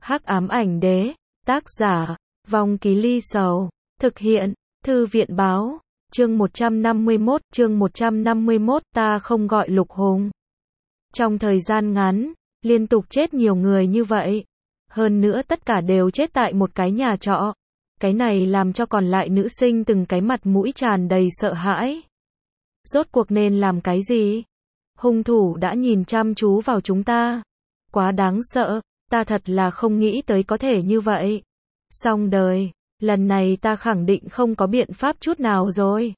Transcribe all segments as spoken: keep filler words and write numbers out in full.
Hắc ám ảnh đế, tác giả, Vong Ký Ly Sầu, thực hiện, Thư viện báo, chương một trăm năm mươi mốt, chương một trăm năm mươi mốt, ta không gọi Lục Hùng. Trong thời gian ngắn, liên tục chết nhiều người như vậy. Hơn nữa tất cả đều chết tại một cái nhà trọ. Cái này làm cho còn lại nữ sinh từng cái mặt mũi tràn đầy sợ hãi. Rốt cuộc nên làm cái gì? Hung thủ đã nhìn chăm chú vào chúng ta. Quá đáng sợ, ta thật là không nghĩ tới có thể như vậy. Xong đời, lần này ta khẳng định không có biện pháp chút nào rồi.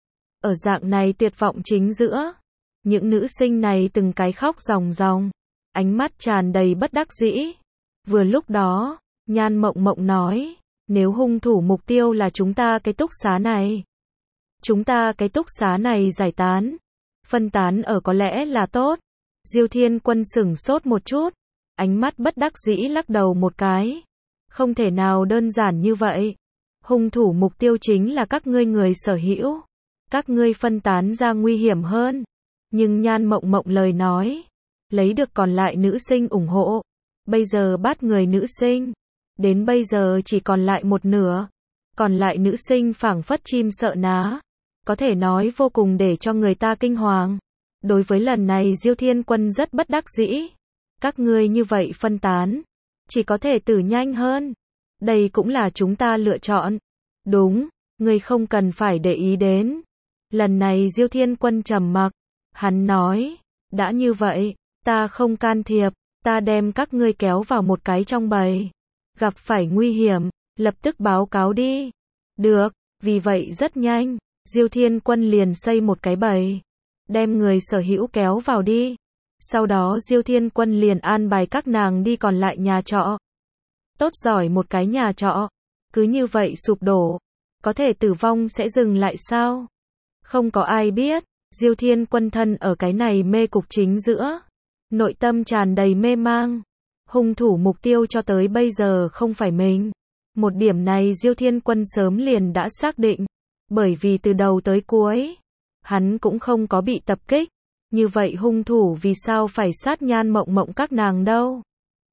Ở dạng này tuyệt vọng chính giữa, những nữ sinh này từng cái khóc ròng ròng, ánh mắt tràn đầy bất đắc dĩ. Vừa lúc đó, Nhan Mộng Mộng nói, nếu hung thủ mục tiêu là chúng ta cái túc xá này, chúng ta cái túc xá này giải tán, phân tán ở có lẽ là tốt. Diêu Thiên Quân sửng sốt một chút, ánh mắt bất đắc dĩ lắc đầu một cái. Không thể nào đơn giản như vậy. Hung thủ mục tiêu chính là các ngươi người sở hữu. Các ngươi phân tán ra nguy hiểm hơn. Nhưng Nhan Mộng Mộng lời nói, lấy được còn lại nữ sinh ủng hộ. Bây giờ bắt người nữ sinh, đến bây giờ chỉ còn lại một nửa. Còn lại nữ sinh phảng phất chim sợ ná, có thể nói vô cùng để cho người ta kinh hoàng. Đối với lần này Diêu Thiên Quân rất bất đắc dĩ. Các ngươi như vậy phân tán, chỉ có thể tử nhanh hơn. Đây cũng là chúng ta lựa chọn. Đúng, ngươi không cần phải để ý đến. Lần này Diêu Thiên Quân trầm mặc. Hắn nói, đã như vậy, ta không can thiệp, ta đem các ngươi kéo vào một cái trong bầy. Gặp phải nguy hiểm, lập tức báo cáo đi. Được, vì vậy rất nhanh, Diêu Thiên Quân liền xây một cái bầy, đem người sở hữu kéo vào đi. Sau đó Diêu Thiên Quân liền an bài các nàng đi còn lại nhà trọ. Tốt giỏi một cái nhà trọ, cứ như vậy sụp đổ, có thể tử vong sẽ dừng lại sao? Không có ai biết. Diêu Thiên Quân thân ở cái này mê cục chính giữa, nội tâm tràn đầy mê mang. Hung thủ mục tiêu cho tới bây giờ không phải mình. Một điểm này Diêu Thiên Quân sớm liền đã xác định, bởi vì từ đầu tới cuối, hắn cũng không có bị tập kích. Như vậy hung thủ vì sao phải sát Nhan Mộng Mộng các nàng đâu?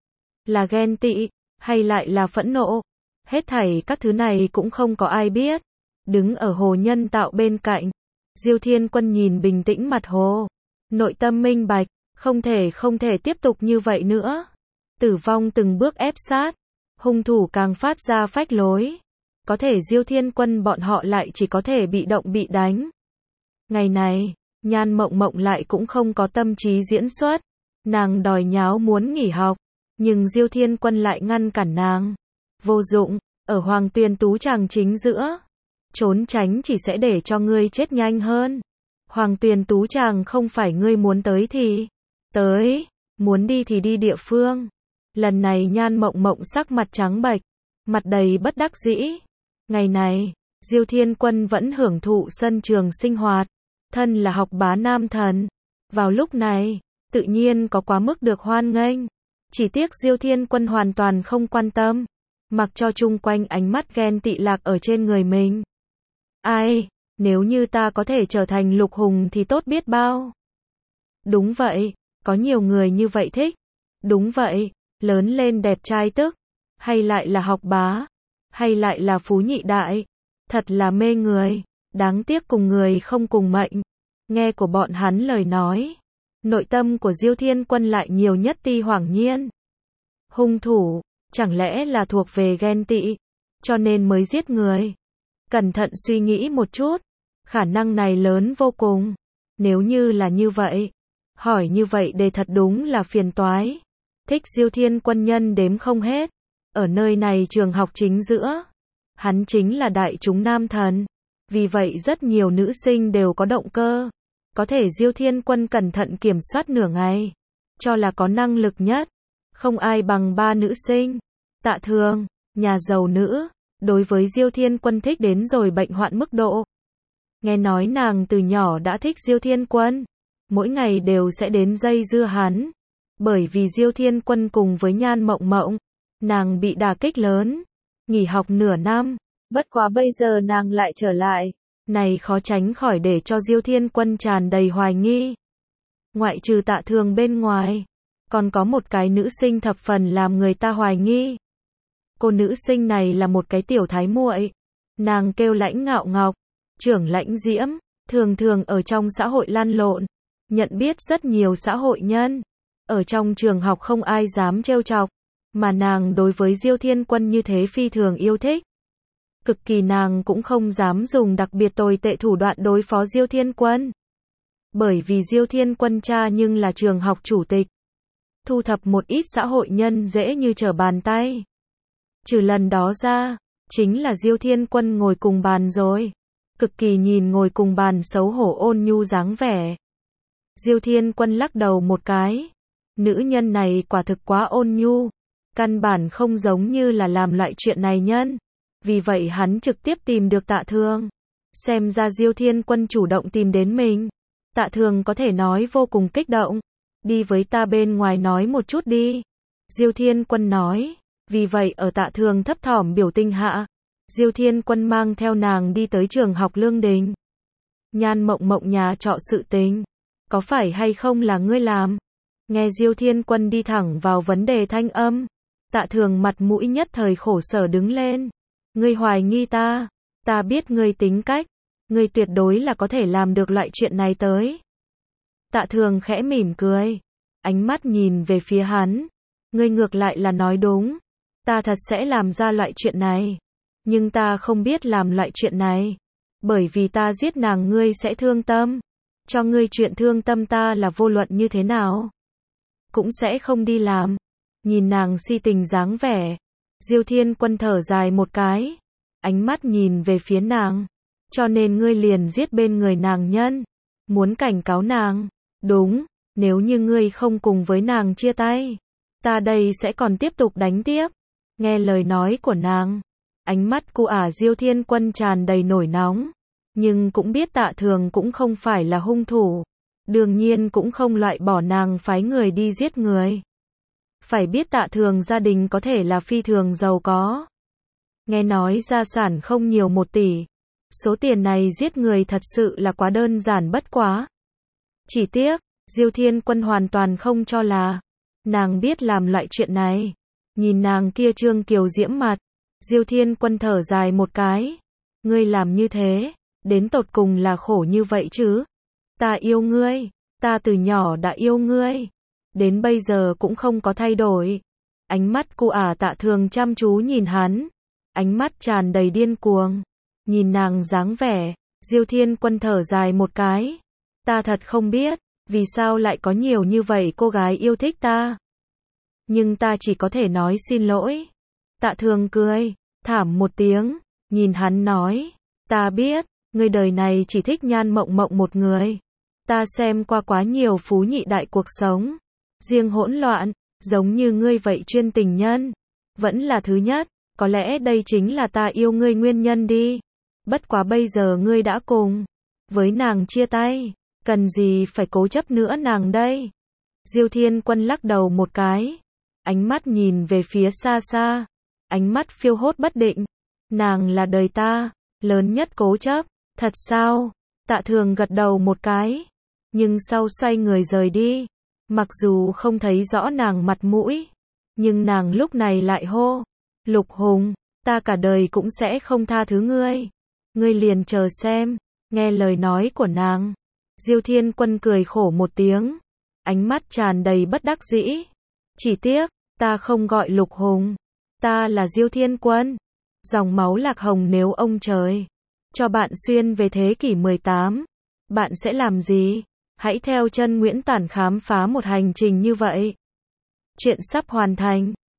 Là ghen tị, hay lại là phẫn nộ? Hết thảy các thứ này cũng không có ai biết. Đứng ở hồ nhân tạo bên cạnh, Diêu Thiên Quân nhìn bình tĩnh mặt hồ, nội tâm minh bạch, không thể không thể tiếp tục như vậy nữa. Tử vong từng bước ép sát, hung thủ càng phát ra phách lối. Có thể Diêu Thiên Quân bọn họ lại chỉ có thể bị động bị đánh. Ngày này, Nhan Mộng Mộng lại cũng không có tâm trí diễn xuất. Nàng đòi nháo muốn nghỉ học, nhưng Diêu Thiên Quân lại ngăn cản nàng. Vô dụng, ở Hoàng Tuyền Tú Tràng chính giữa, trốn tránh chỉ sẽ để cho ngươi chết nhanh hơn. Hoàng Tuyền Tú Tràng không phải ngươi muốn tới thì tới, muốn đi thì đi địa phương. Lần này Nhan Mộng Mộng sắc mặt trắng bệch, mặt đầy bất đắc dĩ. Ngày này, Diêu Thiên Quân vẫn hưởng thụ sân trường sinh hoạt, thân là học bá nam thần. Vào lúc này, tự nhiên có quá mức được hoan nghênh. Chỉ tiếc Diêu Thiên Quân hoàn toàn không quan tâm, mặc cho chung quanh ánh mắt ghen tị lạc ở trên người mình. Ai, nếu như ta có thể trở thành Lục Hùng thì tốt biết bao. Đúng vậy, có nhiều người như vậy thích. Đúng vậy, lớn lên đẹp trai tức, hay lại là học bá, hay lại là phú nhị đại. Thật là mê người, đáng tiếc cùng người không cùng mệnh. Nghe của bọn hắn lời nói, nội tâm của Diêu Thiên Quân lại nhiều nhất ti hoảng nhiên. Hung thủ, chẳng lẽ là thuộc về ghen tị, cho nên mới giết người? Cẩn thận suy nghĩ một chút, khả năng này lớn vô cùng. Nếu như là như vậy, hỏi như vậy để thật đúng là phiền toái. Thích Diêu Thiên Quân nhân đếm không hết. Ở nơi này trường học chính giữa, hắn chính là đại chúng nam thần. Vì vậy rất nhiều nữ sinh đều có động cơ. Có thể Diêu Thiên Quân cẩn thận kiểm soát nửa ngày, cho là có năng lực nhất. Không ai bằng ba nữ sinh. Tạ Thường, nhà giàu nữ, đối với Diêu Thiên Quân thích đến rồi bệnh hoạn mức độ. Nghe nói nàng từ nhỏ đã thích Diêu Thiên Quân, mỗi ngày đều sẽ đến dây dưa hắn. Bởi vì Diêu Thiên Quân cùng với Nhan Mộng Mộng, nàng bị đả kích lớn, nghỉ học nửa năm. Bất quá bây giờ nàng lại trở lại, này khó tránh khỏi để cho Diêu Thiên Quân tràn đầy hoài nghi. Ngoại trừ Tạ Thường bên ngoài, Còn có một cái nữ sinh thập phần làm người ta hoài nghi. Cô nữ sinh này là một cái tiểu thái muội. Nàng kêu Lãnh Ngạo Ngọc, trưởng Lãnh Diễm, thường thường ở trong xã hội lăn lộn, nhận biết rất nhiều xã hội nhân. Ở trong trường học không ai dám trêu chọc, mà nàng đối với Diêu Thiên Quân như thế phi thường yêu thích. Cực kỳ nàng cũng không dám dùng đặc biệt tồi tệ thủ đoạn đối phó Diêu Thiên Quân. Bởi vì Diêu Thiên Quân cha nhưng là trường học chủ tịch. Thu thập một ít xã hội nhân dễ như trở bàn tay. Trừ lần đó ra, chính là Diêu Thiên Quân ngồi cùng bàn rồi. Cực kỳ nhìn ngồi cùng bàn xấu hổ ôn nhu dáng vẻ. Diêu Thiên Quân lắc đầu một cái. Nữ nhân này quả thực quá ôn nhu. Căn bản không giống như là làm loại chuyện này nhân. Vì vậy hắn trực tiếp tìm được Tạ Thường. Xem ra Diêu Thiên Quân chủ động tìm đến mình. Tạ Thường có thể nói vô cùng kích động. Đi với ta bên ngoài nói một chút đi. Diêu Thiên Quân nói. Vì vậy ở Tạ Thường thấp thỏm biểu tình hạ, Diêu Thiên Quân mang theo nàng đi tới trường học Lương Đình. Nhan Mộng Mộng nhà trọ sự tình. Có phải hay không là ngươi làm? Nghe Diêu Thiên Quân đi thẳng vào vấn đề thanh âm. Tạ Thường mặt mũi nhất thời khổ sở đứng lên. Ngươi hoài nghi ta. Ta biết ngươi tính cách. Ngươi tuyệt đối là có thể làm được loại chuyện này tới. Tạ Thường khẽ mỉm cười. Ánh mắt nhìn về phía hắn. Ngươi ngược lại là nói đúng. Ta thật sẽ làm ra loại chuyện này. Nhưng ta không biết làm loại chuyện này. Bởi vì ta giết nàng ngươi sẽ thương tâm. Cho ngươi chuyện thương tâm ta là vô luận như thế nào. Cũng sẽ không đi làm. Nhìn nàng si tình dáng vẻ. Diêu Thiên Quân thở dài một cái. Ánh mắt nhìn về phía nàng. Cho nên ngươi liền giết bên người nàng nhân. Muốn cảnh cáo nàng. Đúng, nếu như ngươi không cùng với nàng chia tay. Ta đây sẽ còn tiếp tục đánh tiếp. Nghe lời nói của nàng. Ánh mắt của ả Diêu Thiên Quân tràn đầy nổi nóng. Nhưng cũng biết Tạ Thường cũng không phải là hung thủ. Đương nhiên cũng không loại bỏ nàng phái người đi giết người. Phải biết Tạ Thường gia đình có thể là phi thường giàu có. Nghe nói gia sản không nhiều một tỷ. Số tiền này giết người thật sự là quá đơn giản bất quá. Chỉ tiếc, Diêu Thiên Quân hoàn toàn không cho là nàng biết làm loại chuyện này. Nhìn nàng kia trương kiều diễm mặt, Diêu Thiên Quân thở dài một cái. Ngươi làm như thế, đến tột cùng là khổ như vậy chứ? Ta yêu ngươi, ta từ nhỏ đã yêu ngươi, đến bây giờ cũng không có thay đổi. Ánh mắt của ả Tạ Thường chăm chú nhìn hắn, ánh mắt tràn đầy điên cuồng. Nhìn nàng dáng vẻ, Diêu Thiên Quân thở dài một cái. Ta thật không biết, vì sao lại có nhiều như vậy cô gái yêu thích ta. Nhưng ta chỉ có thể nói xin lỗi. Tạ Thường cười, thảm một tiếng, nhìn hắn nói. Ta biết, người đời này chỉ thích Nhan Mộng Mộng một người. Ta xem qua quá nhiều phú nhị đại cuộc sống. Riêng hỗn loạn, giống như ngươi vậy chuyên tình nhân. Vẫn là thứ nhất, có lẽ đây chính là ta yêu ngươi nguyên nhân đi. Bất quá bây giờ ngươi đã cùng với nàng chia tay. Cần gì phải cố chấp nữa nàng đây? Diêu Thiên Quân lắc đầu một cái. Ánh mắt nhìn về phía xa xa. Ánh mắt phiêu hốt bất định. Nàng là đời ta, lớn nhất cố chấp. Thật sao? Tạ Thường gật đầu một cái. Nhưng sau xoay người rời đi. Mặc dù không thấy rõ nàng mặt mũi. Nhưng nàng lúc này lại hô. Lục Hùng, ta cả đời cũng sẽ không tha thứ ngươi. Ngươi liền chờ xem. Nghe lời nói của nàng. Diêu Thiên Quân cười khổ một tiếng. Ánh mắt tràn đầy bất đắc dĩ. Chỉ tiếc, ta không gọi Lục Hùng. Ta là Diêu Thiên Quân. Dòng máu lạc hồng nếu ông trời cho bạn xuyên về thế kỷ mười tám. Bạn sẽ làm gì? Hãy theo chân Nguyễn Tản khám phá một hành trình như vậy. Chuyện sắp hoàn thành.